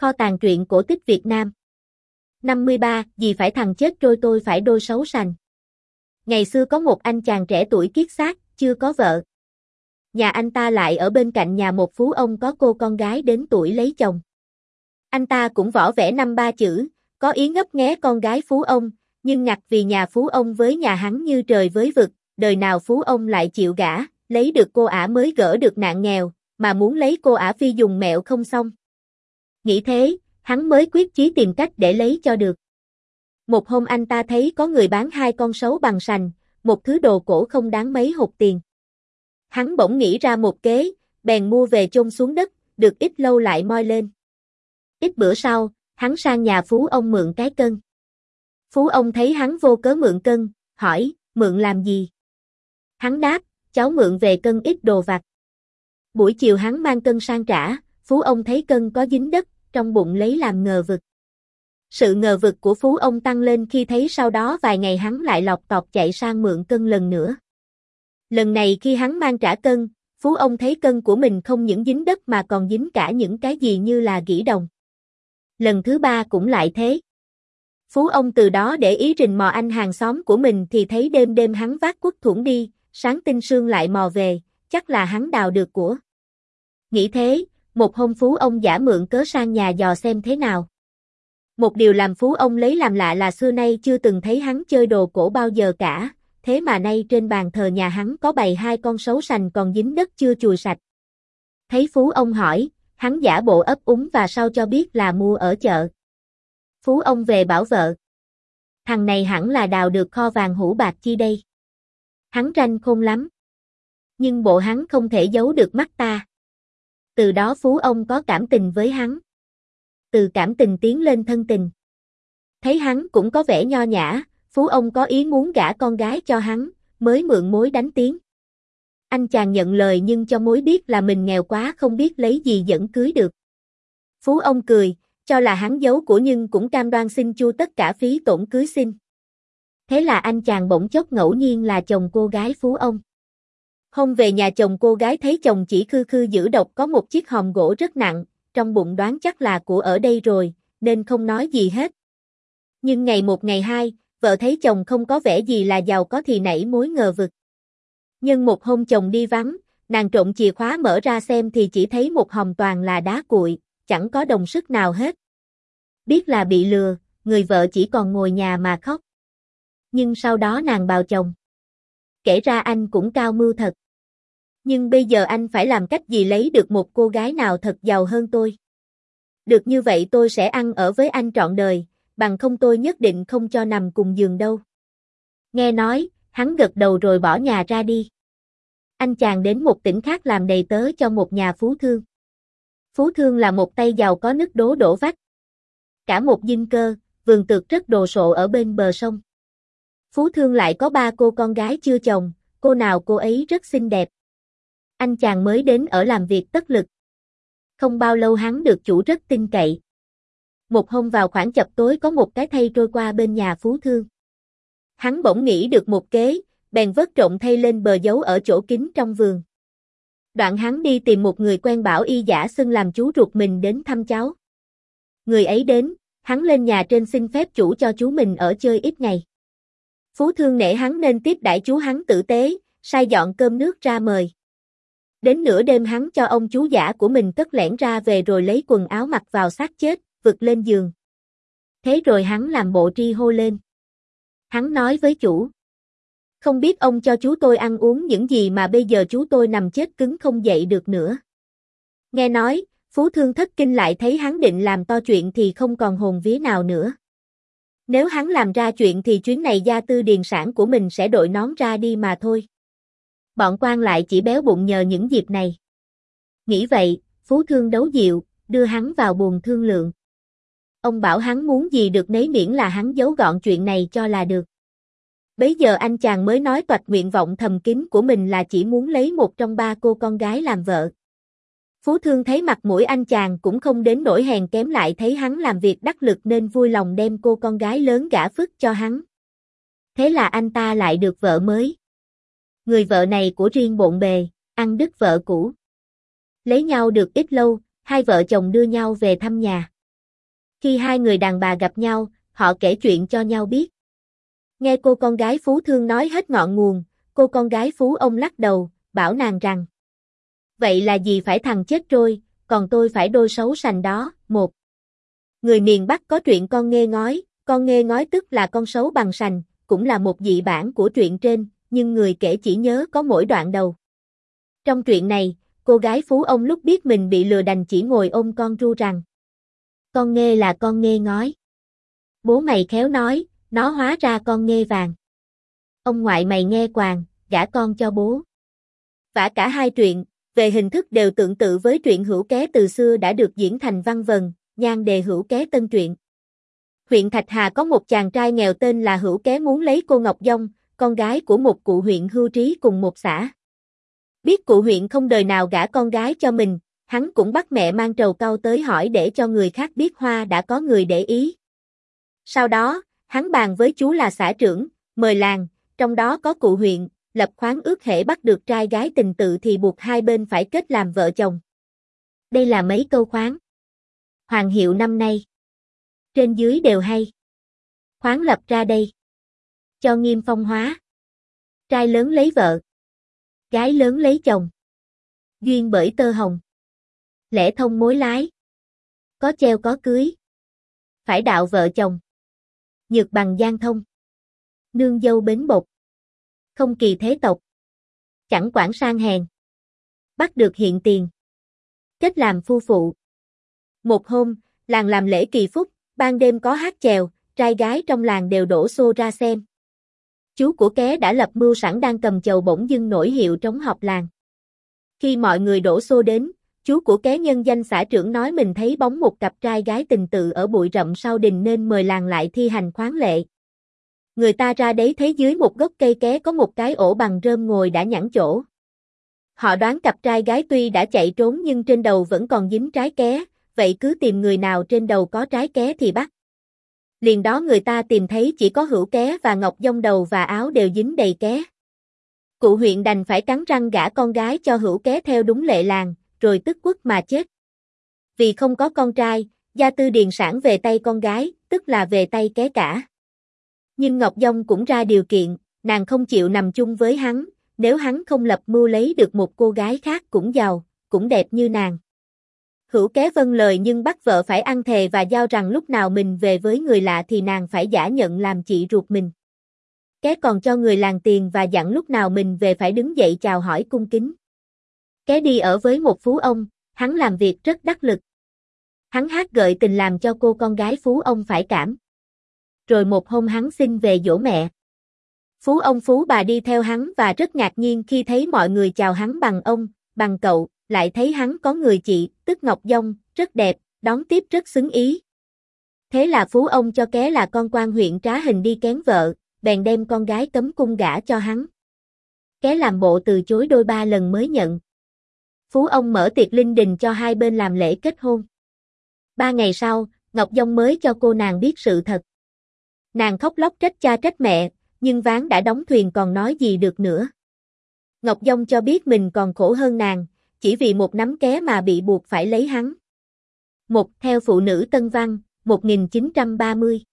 Kho tàng truyện cổ tích Việt Nam. 53, gì phải thằng chết trôi tôi phải đôi xấu sành. Ngày xưa có một anh chàng trẻ tuổi kiết xác, chưa có vợ. Nhà anh ta lại ở bên cạnh nhà một phú ông có cô con gái đến tuổi lấy chồng. Anh ta cũng võ vẽ năm ba chữ, có ý ngấp nghé con gái phú ông, nhưng ngặt vì nhà phú ông với nhà hắn như trời với vực, đời nào phú ông lại chịu gả, lấy được cô ả mới gỡ được nạn nghèo, mà muốn lấy cô ả phi dùng mẹo không xong. Nghĩ thế, hắn mới quyết chí tìm cách để lấy cho được. Một hôm anh ta thấy có người bán hai con sấu bằng sành, một thứ đồ cổ không đáng mấy hột tiền. Hắn bỗng nghĩ ra một kế, bèn mua về chôn xuống đất, được ít lâu lại moi lên. Ít bữa sau, hắn sang nhà phú ông mượn cái cân. Phú ông thấy hắn vô cớ mượn cân, hỏi, mượn làm gì? Hắn đáp, cháu mượn về cân ít đồ vặt. Buổi chiều hắn mang cân sang trả, phú ông thấy cân có dính đất, trong bụng lấy làm ngờ vực. Sự ngờ vực của phú ông tăng lên khi thấy sau đó vài ngày hắn lại lọc tọc chạy sang mượn cân lần nữa. Lần này khi hắn mang trả cân, phú ông thấy cân của mình không những dính đất mà còn dính cả những cái gì như là gỉ đồng. Lần thứ ba cũng lại thế. Phú ông từ đó để ý rình mò anh hàng xóm của mình thì thấy đêm đêm hắn vác cuốc thủng đi, sáng tinh sương lại mò về, chắc là hắn đào được của. Nghĩ thế, một hôm phú ông giả mượn cớ sang nhà dò xem thế nào. Một điều làm phú ông lấy làm lạ là xưa nay chưa từng thấy hắn chơi đồ cổ bao giờ cả, thế mà nay trên bàn thờ nhà hắn có bày hai con sấu sành còn dính đất chưa chùi sạch. Thấy phú ông hỏi, hắn giả bộ ấp úng và sau cho biết là mua ở chợ. Phú ông về bảo vợ. Thằng này hẳn là đào được kho vàng hũ bạc chi đây. Hắn ranh khôn lắm. Nhưng bộ hắn không thể giấu được mắt ta. Từ đó phú ông có cảm tình với hắn. Từ cảm tình tiến lên thân tình. Thấy hắn cũng có vẻ nho nhã, phú ông có ý muốn gả con gái cho hắn, mới mượn mối đánh tiếng. Anh chàng nhận lời nhưng cho mối biết là mình nghèo quá không biết lấy gì dẫn cưới được. Phú ông cười, cho là hắn giấu của nhưng cũng cam đoan xin chu tất cả phí tổn cưới xin. Thế là anh chàng bỗng chốc ngẫu nhiên là chồng cô gái phú ông. Hôm về nhà chồng cô gái thấy chồng chỉ khư khư giữ độc có một chiếc hòm gỗ rất nặng, trong bụng đoán chắc là của ở đây rồi, nên không nói gì hết. Nhưng ngày một ngày hai, vợ thấy chồng không có vẻ gì là giàu có thì nảy mối ngờ vực. Nhưng một hôm chồng đi vắng, nàng trộm chìa khóa mở ra xem thì chỉ thấy một hòm toàn là đá cuội, chẳng có đồng sức nào hết. Biết là bị lừa, người vợ chỉ còn ngồi nhà mà khóc. Nhưng sau đó nàng bào chồng. Kể ra anh cũng cao mưu thật. Nhưng bây giờ anh phải làm cách gì lấy được một cô gái nào thật giàu hơn tôi. Được như vậy tôi sẽ ăn ở với anh trọn đời, bằng không tôi nhất định không cho nằm cùng giường đâu. Nghe nói, hắn gật đầu rồi bỏ nhà ra đi. Anh chàng đến một tỉnh khác làm đầy tớ cho một nhà phú thương. Phú thương là một tay giàu có nứt đố đổ vách. Cả một dinh cơ, vườn tược rất đồ sộ ở bên bờ sông. Phú thương lại có ba cô con gái chưa chồng, cô nào cô ấy rất xinh đẹp. Anh chàng mới đến ở làm việc tất lực. Không bao lâu hắn được chủ rất tin cậy. Một hôm vào khoảng chập tối có một cái thây trôi qua bên nhà phú thương. Hắn bỗng nghĩ được một kế, bèn vớt trộm thây lên bờ giấu ở chỗ kín trong vườn. Đoạn hắn đi tìm một người quen bảo y giả xưng làm chú ruột mình đến thăm cháu. Người ấy đến, hắn lên nhà trên xin phép chủ cho chú mình ở chơi ít ngày. Phú thương nể hắn nên tiếp đãi chú hắn tử tế, sai dọn cơm nước ra mời. Đến nửa đêm hắn cho ông chú giả của mình cất lẻn ra về rồi lấy quần áo mặc vào xác chết, vực lên giường. Thế rồi hắn làm bộ tri hô lên. Hắn nói với chủ. Không biết ông cho chú tôi ăn uống những gì mà bây giờ chú tôi nằm chết cứng không dậy được nữa. Nghe nói, phú thương thất kinh lại thấy hắn định làm to chuyện thì không còn hồn vía nào nữa. Nếu hắn làm ra chuyện thì chuyến này gia tư điền sản của mình sẽ đội nón ra đi mà thôi. Bọn quan lại chỉ béo bụng nhờ những dịp này. Nghĩ vậy, phú thương đấu dịu, đưa hắn vào buồng thương lượng. Ông bảo hắn muốn gì được nấy miễn là hắn giấu gọn chuyện này cho là được. Bấy giờ anh chàng mới nói toạch nguyện vọng thầm kín của mình là chỉ muốn lấy một trong ba cô con gái làm vợ. Phú thương thấy mặt mũi anh chàng cũng không đến nỗi hèn kém lại thấy hắn làm việc đắc lực nên vui lòng đem cô con gái lớn gả phức cho hắn. Thế là anh ta lại được vợ mới. Người vợ này của riêng bộn bề, ăn đứt vợ cũ. Lấy nhau được ít lâu, hai vợ chồng đưa nhau về thăm nhà. Khi hai người đàn bà gặp nhau, họ kể chuyện cho nhau biết. Nghe cô con gái Phú Thương nói hết ngọn nguồn, cô con gái Phú ông lắc đầu, bảo nàng rằng: vậy là gì phải thằng chết trôi, còn tôi phải đôi xấu sành đó. Một người miền Bắc có truyện con nghê ngói tức là con sấu bằng sành, cũng là một dị bản của truyện trên, nhưng người kể chỉ nhớ có mỗi đoạn đầu. Trong truyện này, cô gái Phú ông lúc biết mình bị lừa đành chỉ ngồi ôm con ru rằng: con nghê là con nghê ngói. Bố mày khéo nói, nó hóa ra con nghê vàng. Ông ngoại mày nghe quàng, gả con cho bố. Vả cả hai truyện, về hình thức đều tương tự với truyện Hữu Ké từ xưa đã được diễn thành văn vần, nhan đề Hữu Ké tân truyện. Huyện Thạch Hà có một chàng trai nghèo tên là Hữu Ké muốn lấy cô Ngọc Dông, con gái của một cụ huyện hưu trí cùng một xã. Biết cụ huyện không đời nào gả con gái cho mình, hắn cũng bắt mẹ mang trầu cau tới hỏi để cho người khác biết Hoa đã có người để ý. Sau đó, hắn bàn với chú là xã trưởng, mời làng, trong đó có cụ huyện, lập khoáng ước hễ bắt được trai gái tình tự thì buộc hai bên phải kết làm vợ chồng. Đây là mấy câu khoáng. Hoàng hiệu năm nay. Trên dưới đều hay. Khoáng lập ra đây. Cho nghiêm phong hóa. Trai lớn lấy vợ. Gái lớn lấy chồng. Duyên bởi tơ hồng. Lẽ thông mối lái. Có treo có cưới. Phải đạo vợ chồng. Nhược bằng gian thông. Nương dâu bến bột. Không kỳ thế tộc. Chẳng quản sang hèn. Bắt được hiện tiền. Kết làm phu phụ. Một hôm, làng làm lễ kỳ phúc, ban đêm có hát chèo, trai gái trong làng đều đổ xô ra xem. Chú của Ké đã lập mưu sẵn đang cầm chầu bỗng dưng nổi hiệu trống họp làng. Khi mọi người đổ xô đến, chú của Ké nhân danh xã trưởng nói mình thấy bóng một cặp trai gái tình tự ở bụi rậm sau đình nên mời làng lại thi hành khoáng lệ. Người ta ra đấy thấy dưới một gốc cây ké có một cái ổ bằng rơm ngồi đã nhẵn chỗ. Họ đoán cặp trai gái tuy đã chạy trốn nhưng trên đầu vẫn còn dính trái ké, vậy cứ tìm người nào trên đầu có trái ké thì bắt. Liền đó người ta tìm thấy chỉ có Hữu Ké và Ngọc Dông đầu và áo đều dính đầy ké. Cụ huyện đành phải cắn răng gả con gái cho Hữu Ké theo đúng lệ làng, rồi tức quất mà chết. Vì không có con trai, gia tư điền sản về tay con gái, tức là về tay Ké cả. Nhưng Ngọc Dông cũng ra điều kiện, nàng không chịu nằm chung với hắn, nếu hắn không lập mưu lấy được một cô gái khác cũng giàu, cũng đẹp như nàng. Hữu Ké vâng lời nhưng bắt vợ phải ăn thề và giao rằng lúc nào mình về với người lạ thì nàng phải giả nhận làm chị ruột mình. Ké còn cho người làng tiền và dặn lúc nào mình về phải đứng dậy chào hỏi cung kính. Ké đi ở với một phú ông, hắn làm việc rất đắc lực. Hắn hát gợi tình làm cho cô con gái phú ông phải cảm. Rồi một hôm hắn xin về dỗ mẹ. Phú ông phú bà đi theo hắn và rất ngạc nhiên khi thấy mọi người chào hắn bằng ông, bằng cậu, lại thấy hắn có người chị, tức Ngọc Dông, rất đẹp, đón tiếp rất xứng ý. Thế là phú ông cho Ké là con quan huyện trá hình đi kén vợ, bèn đem con gái cấm cung gả cho hắn. Ké làm bộ từ chối đôi ba lần mới nhận. Phú ông mở tiệc linh đình cho hai bên làm lễ kết hôn. 3 ngày sau, Ngọc Dông mới cho cô nàng biết sự thật. Nàng khóc lóc trách cha trách mẹ, nhưng ván đã đóng thuyền còn nói gì được nữa. Ngọc Dông cho biết mình còn khổ hơn nàng, chỉ vì một nắm ké mà bị buộc phải lấy hắn. Theo Phụ nữ Tân Văn, 1930